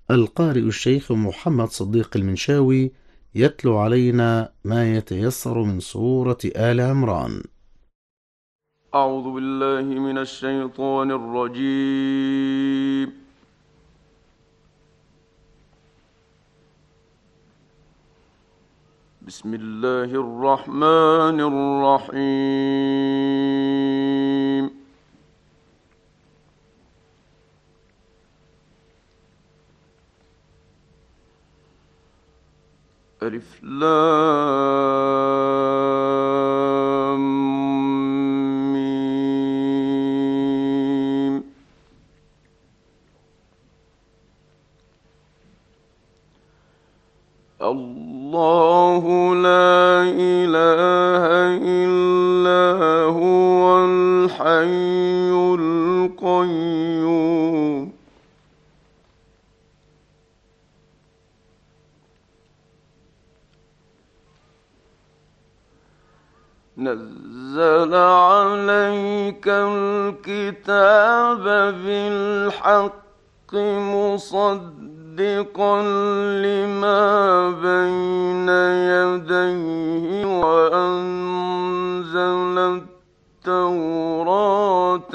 القارئ الشيخ محمد صديق المنشاوي يتلو علينا ما يتيسر من سورة آل عمران. أعوذ بالله من الشيطان الرجيم. بسم الله الرحمن الرحيم. ألف لام ميم. الله لا إله إلا هو الحي القيوم. نزل عليك الكتاب بالحق مصدقا لما بين يديه وأنزل التوراة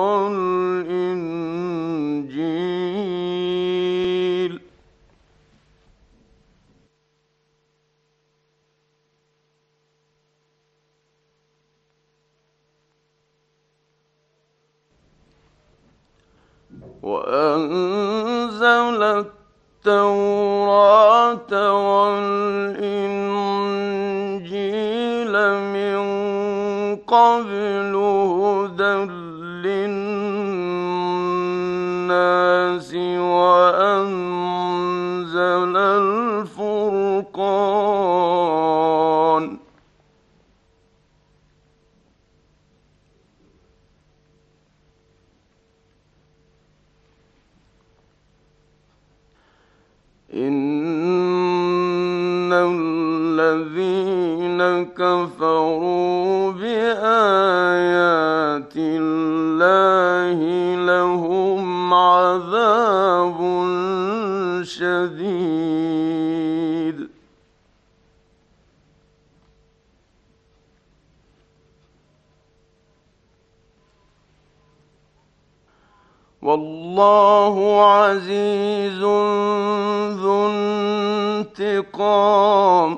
والإنجيل. والإنجيل من قبل هدى للناس وأنزل الفرقان. إن الذين كفروا بآيات الله لهم عذاب شديد. والله عزيز ذو انتقام.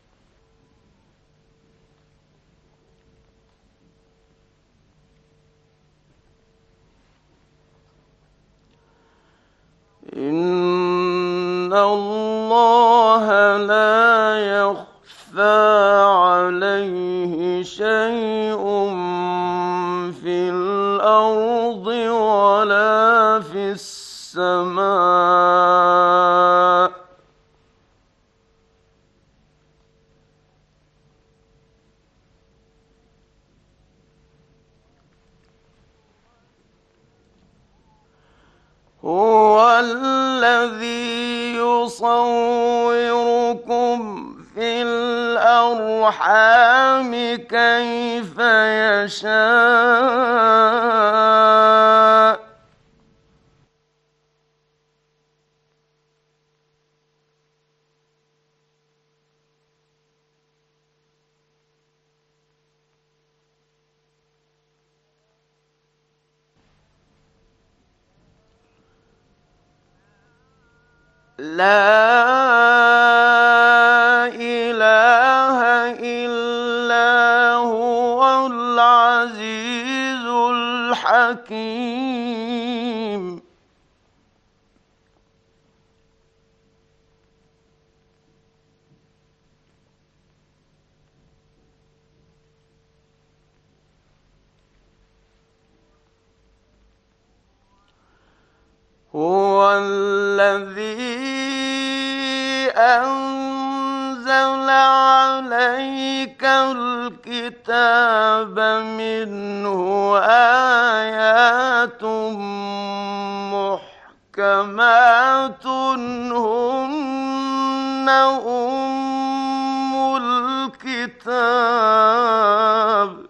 إن الله لا يخفى عليه شيء في الأرض ولا في السماء. هو الذي يصوركم في الأرحام كيف يشاء. لا إله إلا هو العزيز الحكيم. هو الذي أنزل عليك الكتاب منه آيات محكمات هن أم الكتاب.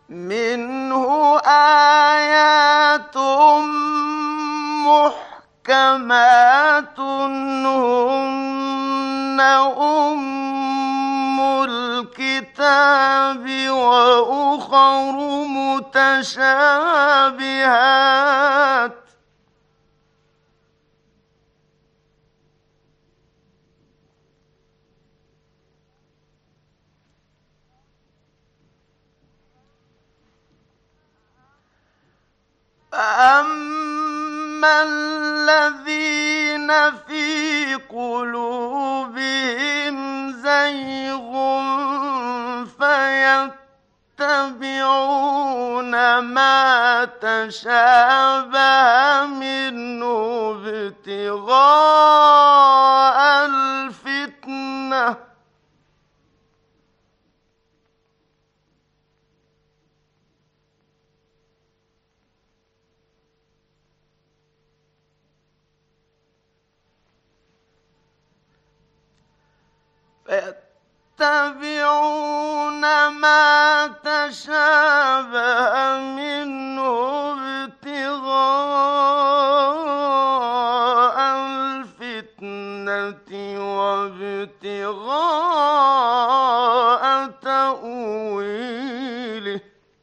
منه آيات محكمات هن أم الكتاب وأخر متشابهات فأما الذين في قلوبهم زيغ فيتبعون ما تشابه منه ابتغاء الفتنة فيتبعون ما تشابه منه ابتغاء الفتنة وابتغاء تأويله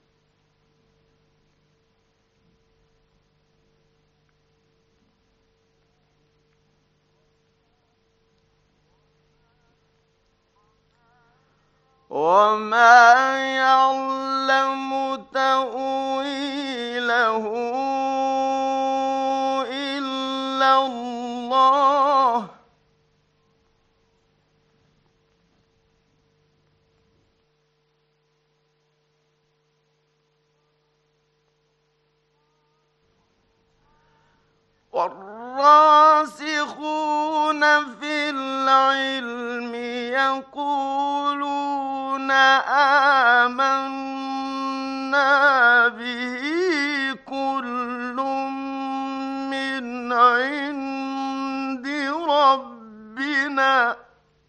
وما يعلم تأويله إلا الله والراسخون في العلم يقولون آمنا به كل من عند ربنا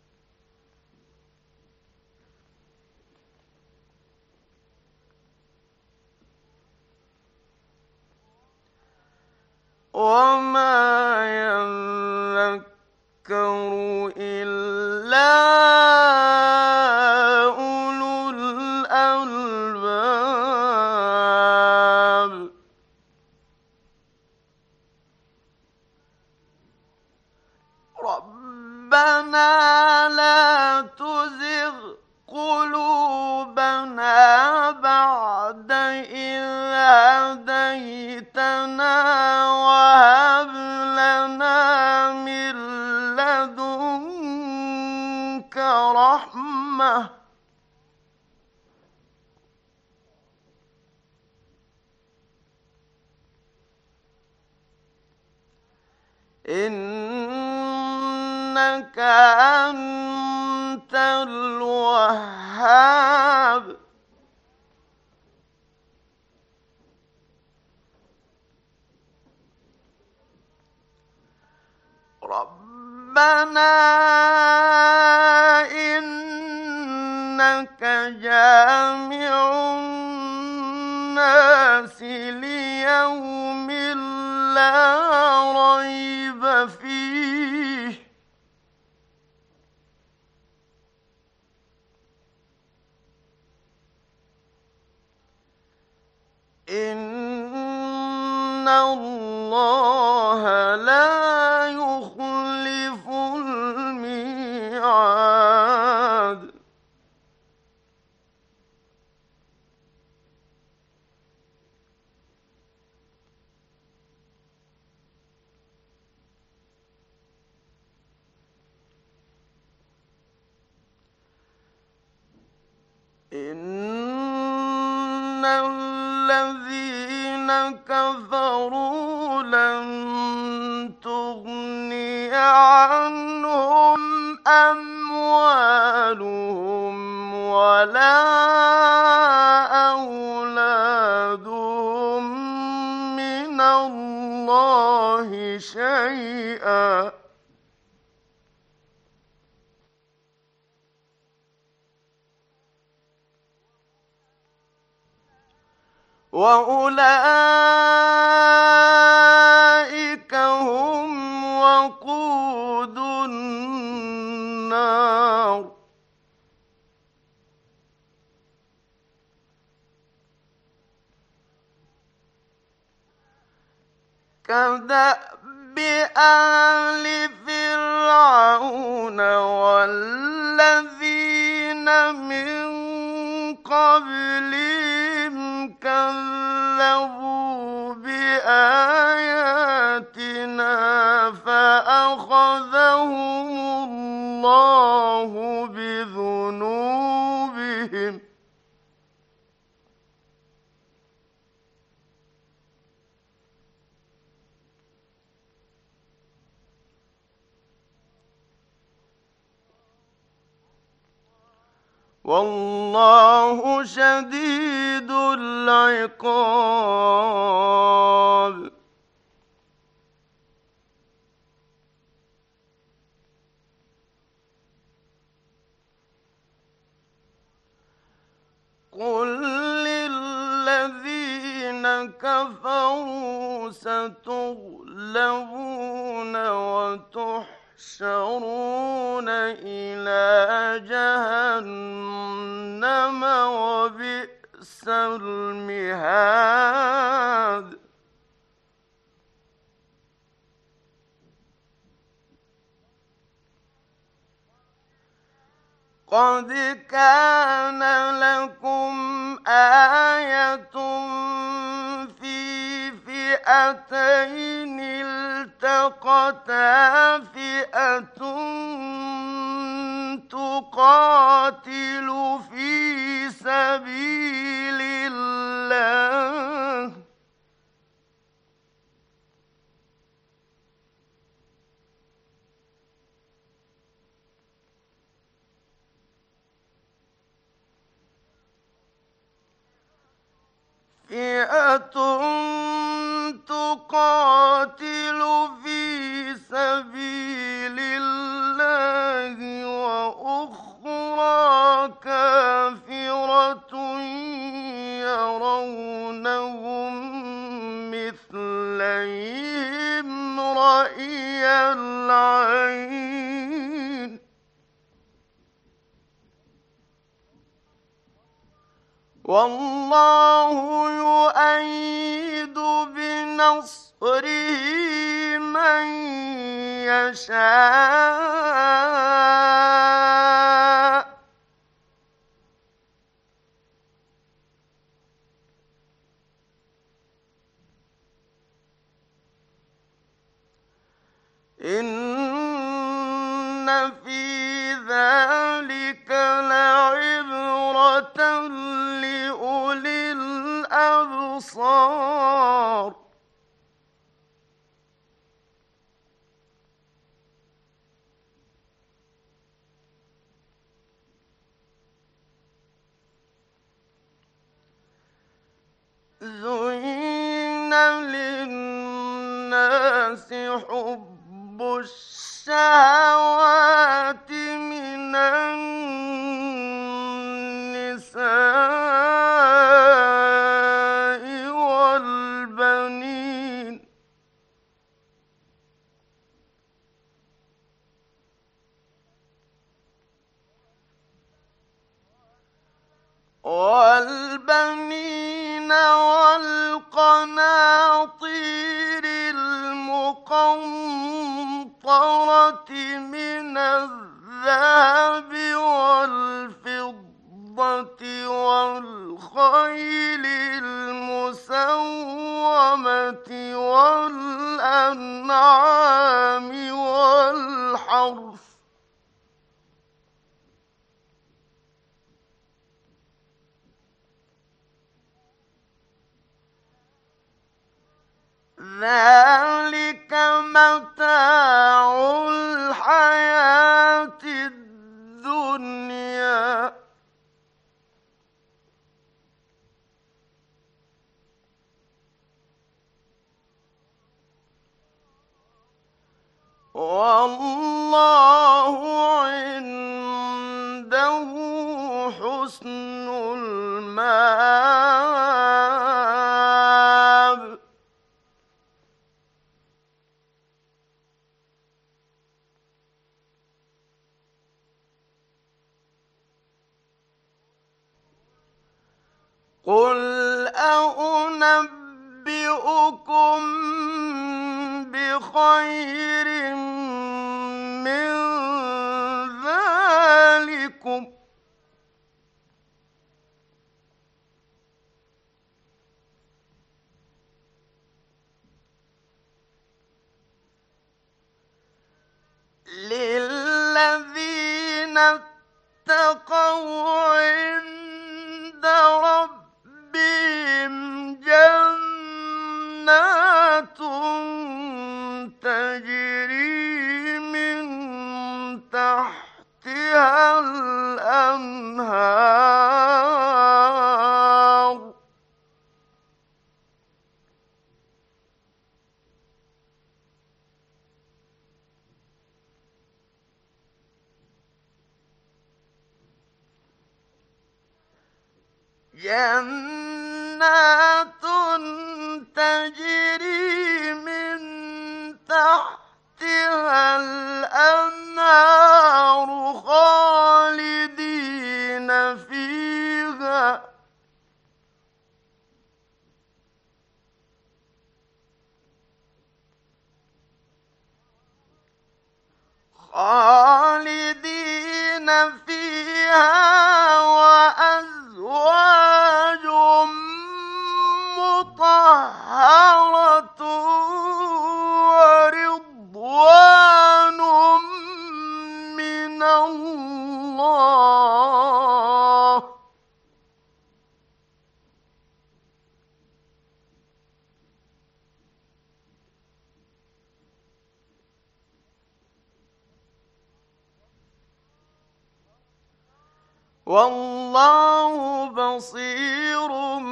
وما يذكر إلا أولو الألباب ربنا لا تزغ قلوبنا بعد إذ هديتنا وهب لنا من لدنك رحمة إنك أنت الوهاب ربنا إنك جامع الناس ليوم لا ريب فيه إن الله لا يخلف الميعاد إن الذين كفروا لن تغني عنهم أموالهم ولا أولادهم من الله شيئا وأولئك هم وقود النار. كدأب آل فرعون والذين من قبلهم كذبوا بآياتنا فأخذهم الله بذنوبهم. والله شديد العقاب. قل للذين كفروا ستغلبون وتحشرون إلى جهنم وبئس المهاد. قد كان لكم آية في فئتين التقتا فئة تقاتل في سبيل الله فئة تقاتل في سبيل الله وأخرى كافرة يرونهم مثليهم رأي العين والله يؤيد بنصره من يشاء إن في ذلك لعبرة لأولي الأبصار. زين للناس حب الشهوات من النساء والبنين والقناطير المقنطرة من الذهب والفضة والخيل المسومة والأنعام والحرث ذلك متاع الحياة الدنيا والله عنده حسن المآب. قل أنبئكم بخير من ذلكم للذين اتقوا عند ربهم جنات تجري من تحتها الأنهار جنات تجري من تحتها الأنهار خالدين فيها وأزواج مطهرة ورضوان من الله والله بصير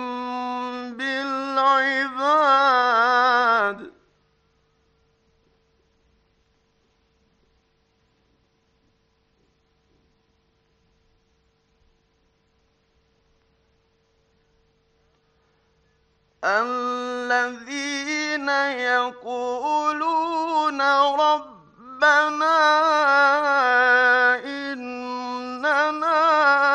بالعباد الذين يقولون ربنا إننا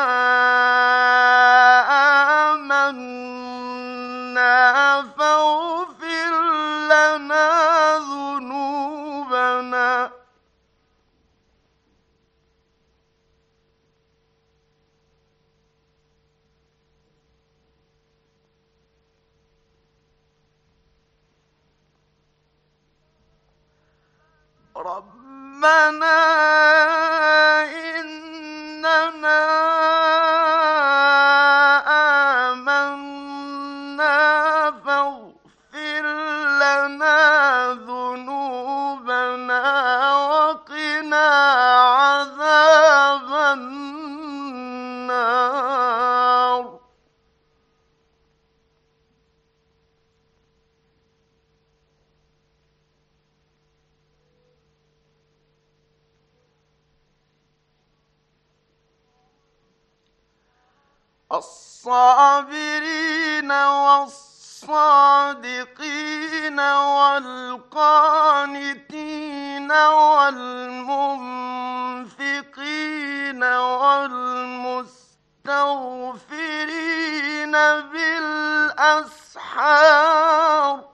آمنا فاغفر لنا ذنوبنا ربنا إننا آمنا فاغفر لنا ذنوبنا وقنا عذاب النار الصابرين والصادقين والقانتين والمنفقين والمستغفرين بالأسحار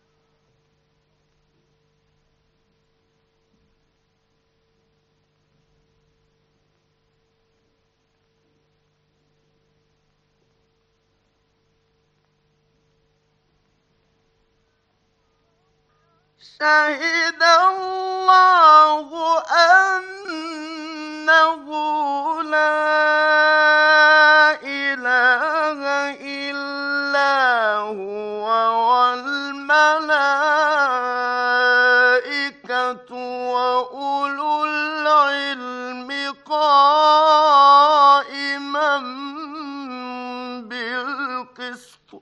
شهد الله أنه لا إله إلا هو والملائكة وأولو العلم قائما بالقسط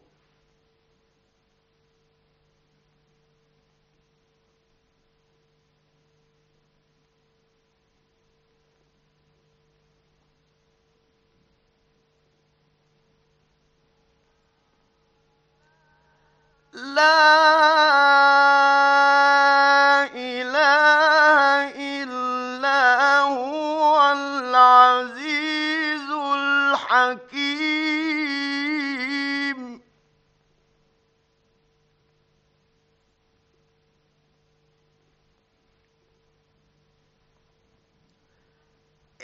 لا إله إلا هو العزيز الحكيم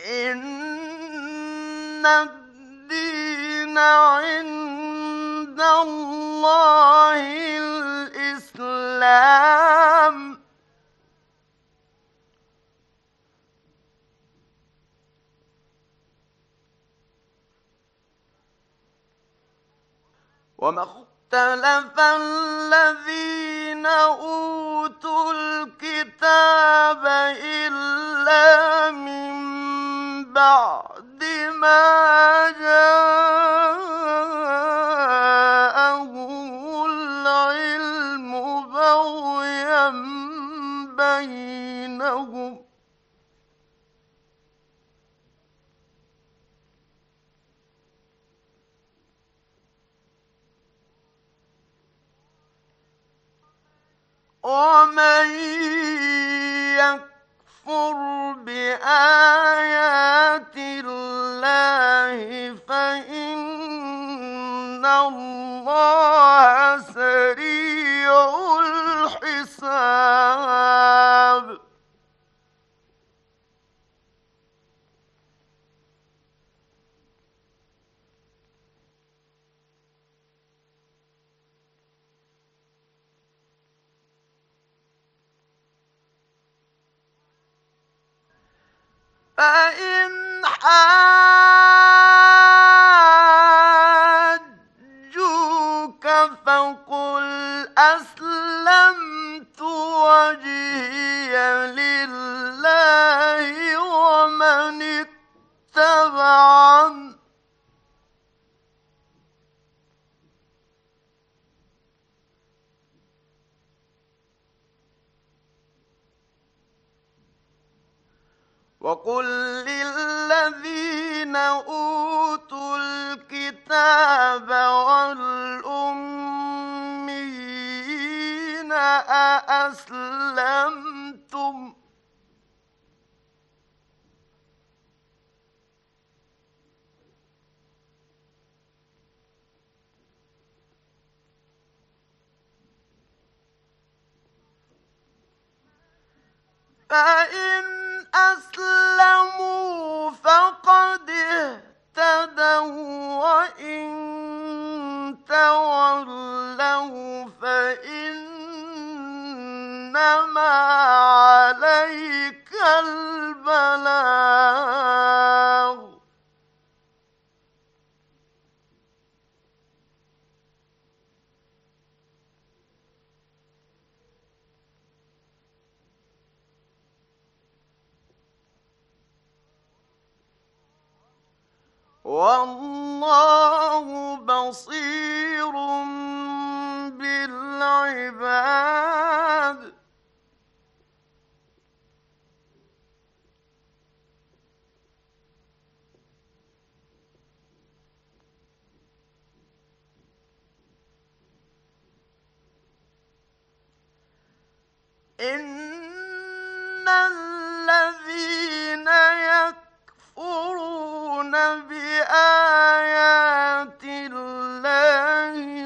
إن الدين عند الله الإسلام. وما اختلف الذين أوتوا الكتاب إلا من بعد ما جاءهم العلم بغيا بينهم. ومن يكفر بآيات الله فإن الله سريع الحساب. فإن حاجوك فقل أسلمت وجهي لله ومن اتبعني وقل للذين أوتوا الكتاب والأميين أأسلمتم فإن أسلموا فقد اهتدوا وإن تولوا فإنما عليك البلاغ. والله بصير بالعباد. إن الذين يكفرون بآيات الله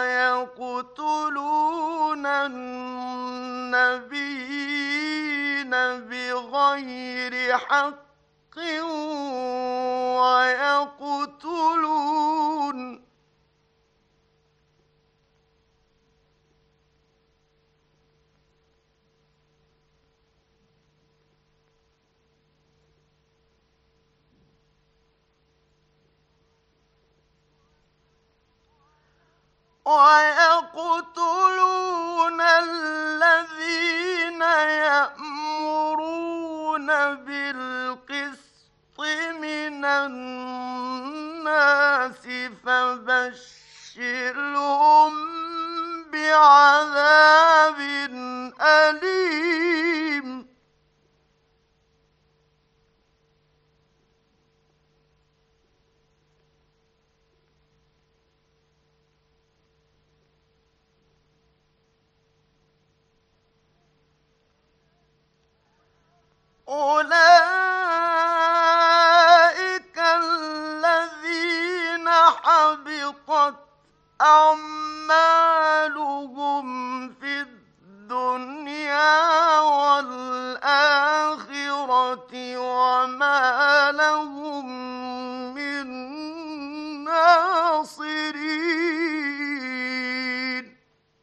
ويقتلون النبيين بغير حق ويقتلون الذين يأمرون بالقسط من الناس فبشرهم بعذاب أليم. أولئك الذين حبطت أعمالهم في الدنيا والآخرة الآخرة وما لهم من ناصرين.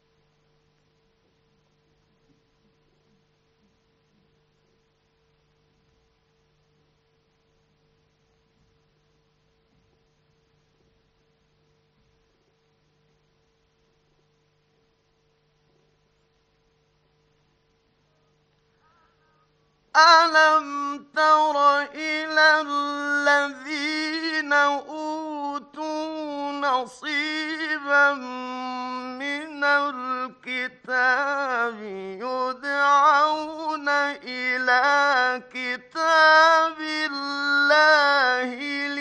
ألم تر إلى الذين أوتوا نصيبا من الكتاب يدعون إلى كتاب الله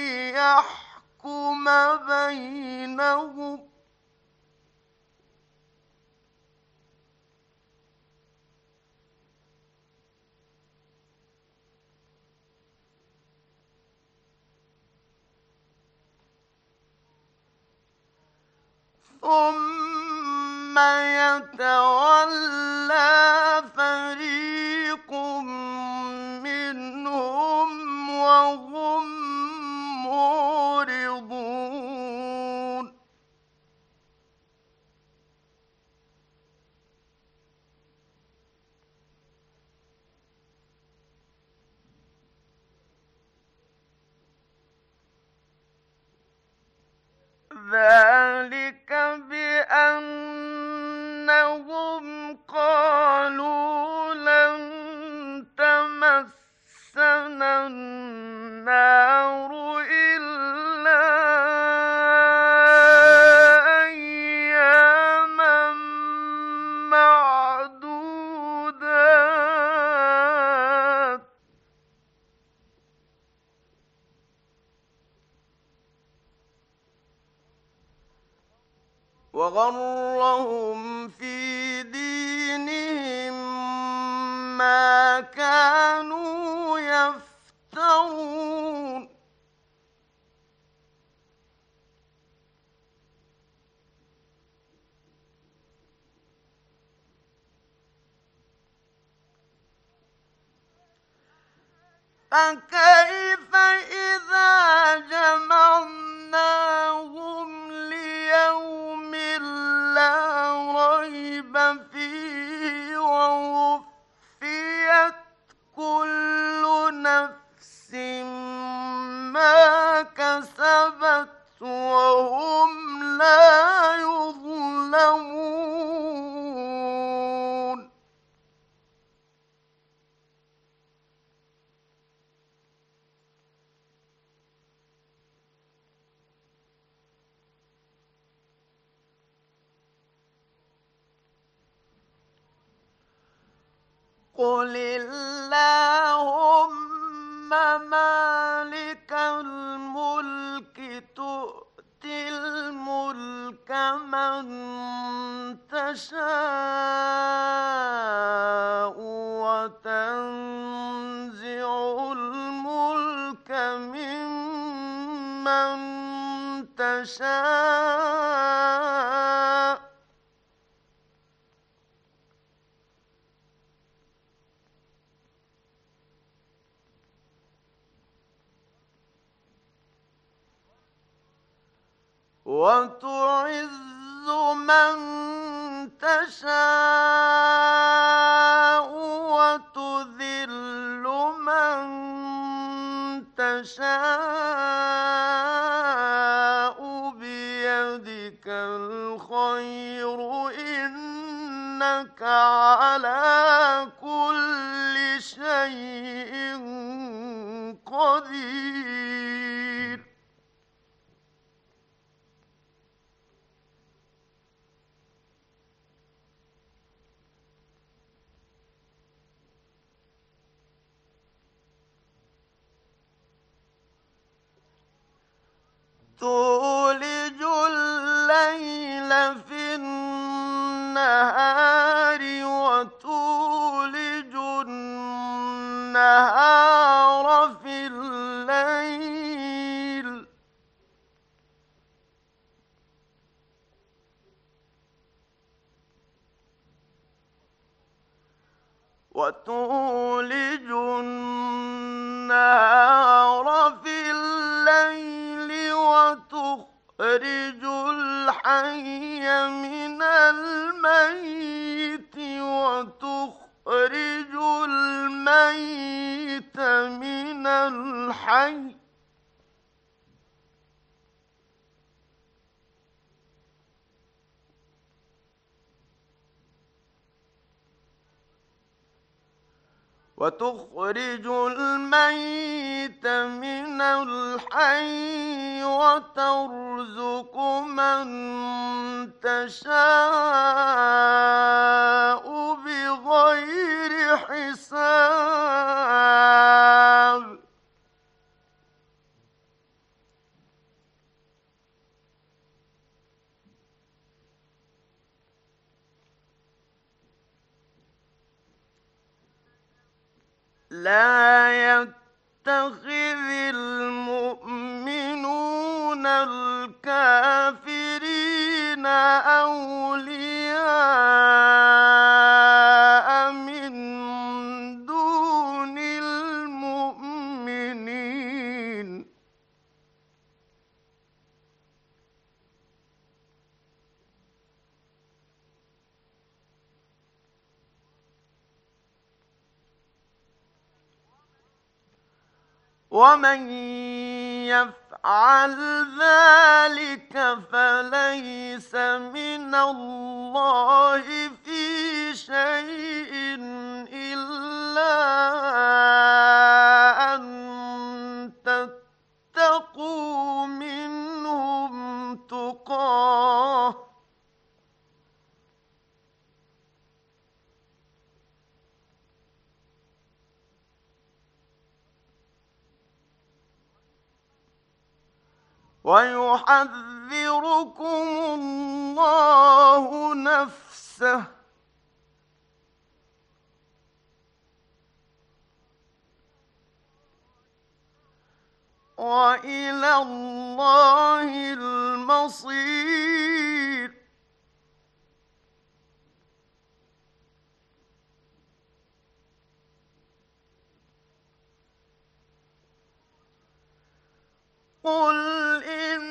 ليحكم بينهم ثم يتولى فريق منهم وهم معرضون. ذلك بأنهم قالوا لن تمسنا النار إلا أياما معدودات وغرهم في دينهم ما كانوا يفترون. فكيف إذا جمعناهم ليوم لا ريب فيه ووفيت كل نفس ما كسبت وهم لا يظلمون. قل اللهم مالك الملك تؤتي الملك من تشاء وتنزع الملك ممن تشاء وتعز من تشاء وتذل من تشاء بيدك الخير إنك على كل شيء قدير. تولج الليل في النهار وتولج النهار في الليل وتولج النهار في الليل وتخرج الحي من الميت وتخرج الميت من الحي وتخرج الميت من الحي وترزق من تشاء بغير حساب لا يتخذ المؤمنون الكافرين أولياء من دون المؤمنين ومن يفعل ذلك فليس من الله في شيء إلا أن تتقوا منهم تقاه ويحذركم الله نفسه وإلى الله المصير قل إن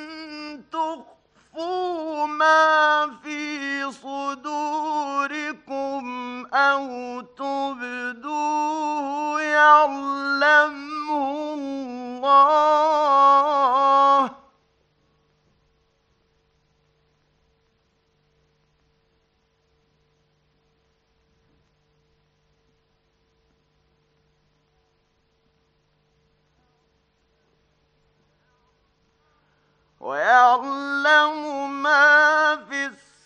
تخفوا ما في صدوركم أو تبدوه يعلمه الله ويعلم ما في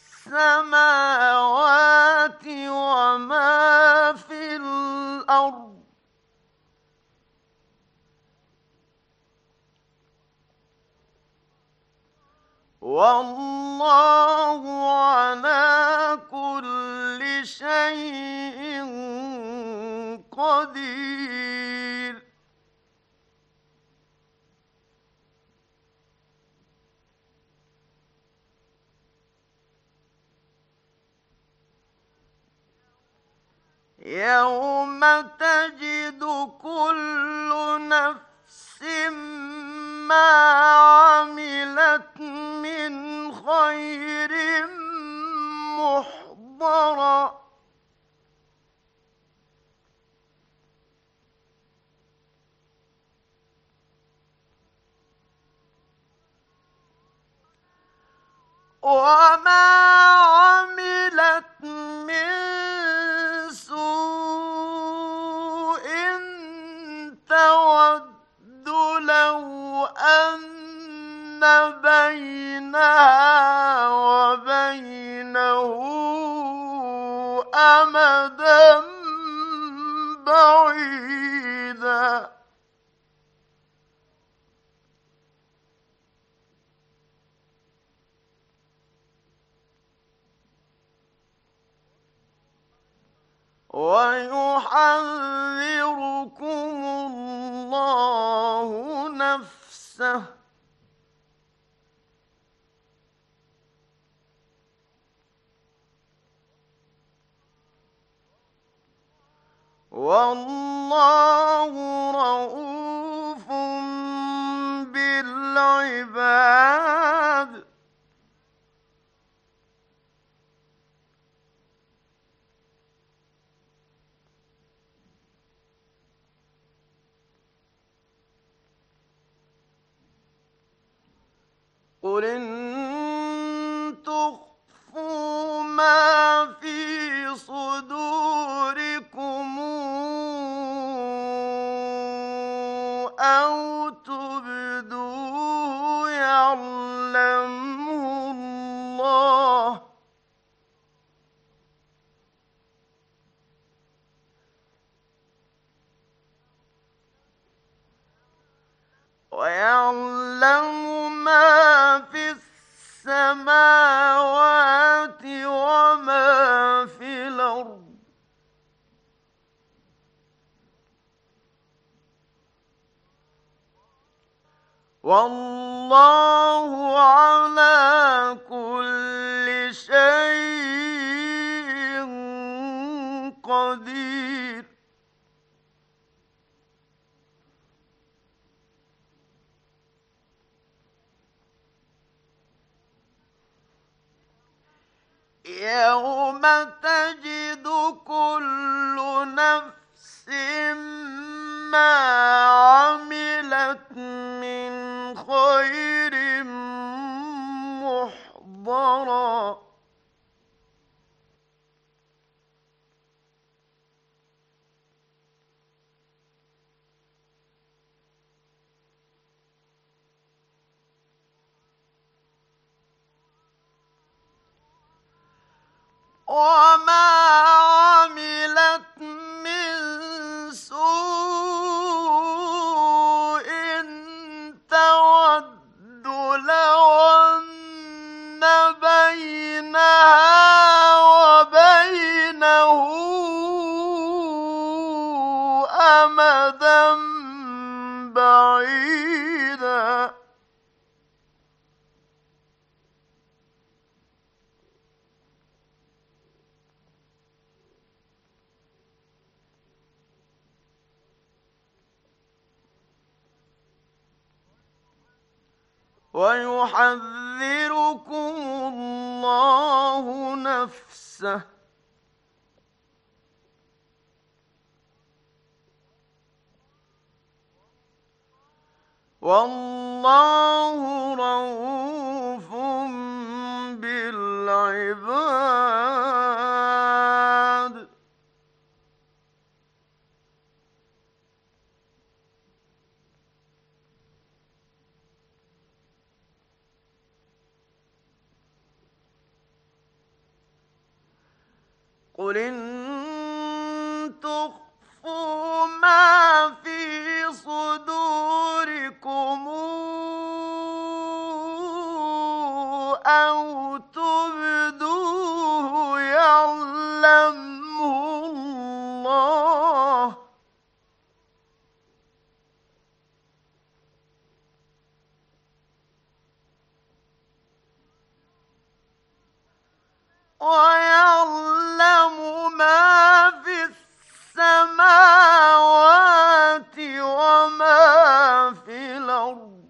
السماوات وما في الأرض والله على كل شيء قدير يوم تجد كل نفس ما عملت من خير محضرا وما عملت من سوء تود لو أن بينها وبينه أمدا بعيدا ويحذركم الله نفسه والله رؤوف العباد قل إن تخفوا ما في صدوركم أو تبدوه يعلمه الله ويعلم ما في السماوات وما في الأرض والله على كل شيء قدير يوم تجد كل نفس ما عملت من خير محضرا وما عملت من سوء تود لو أن بينها وبينه أمدا بعيدا ويحذركم الله نفسه والله رءوف بالعباد قل إن تخفوا ما في صدوركم أو تبدوه يعلمه الله ويعلم ما في السماوات وما في الأرض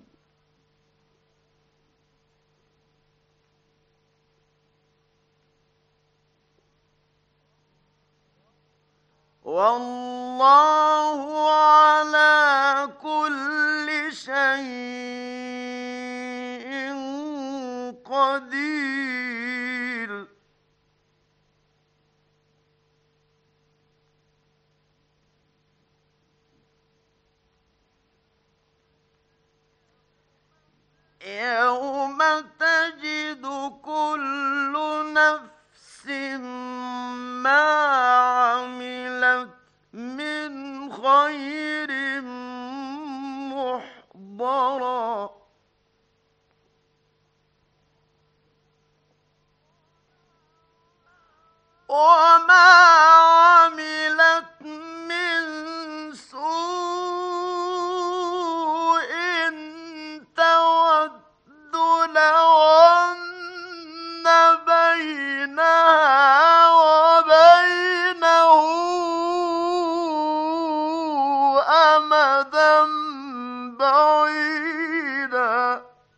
والله على كل شيء قدير يوم تجد كل نفس ما عملت من خير محضرا وما عملت من سوء تود لو أن بينها وبينه أمدا بعيدا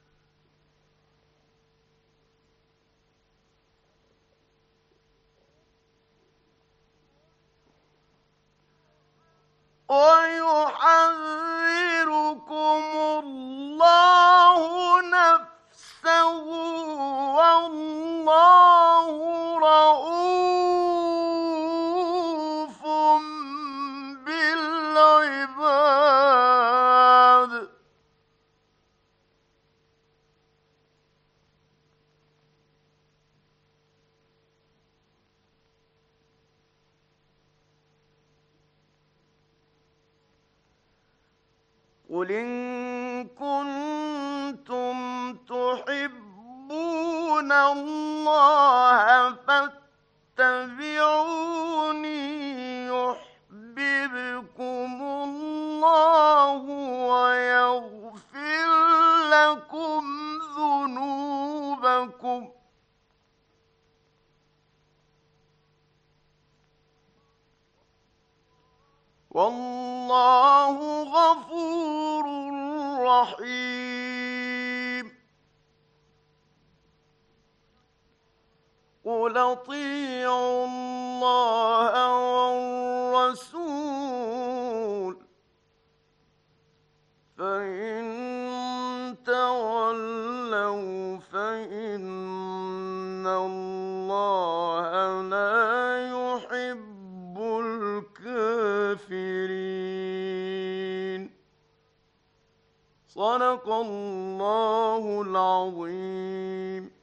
قل إن كنتم تحبون الله فاتبعوني يحببكم الله ويغفر لكم ذنوبكم والله غفور رحيم. قل اطيعوا الله والرسول فإن تولوا فإن الله لا يحب الكافرين. صدق الله العظيم.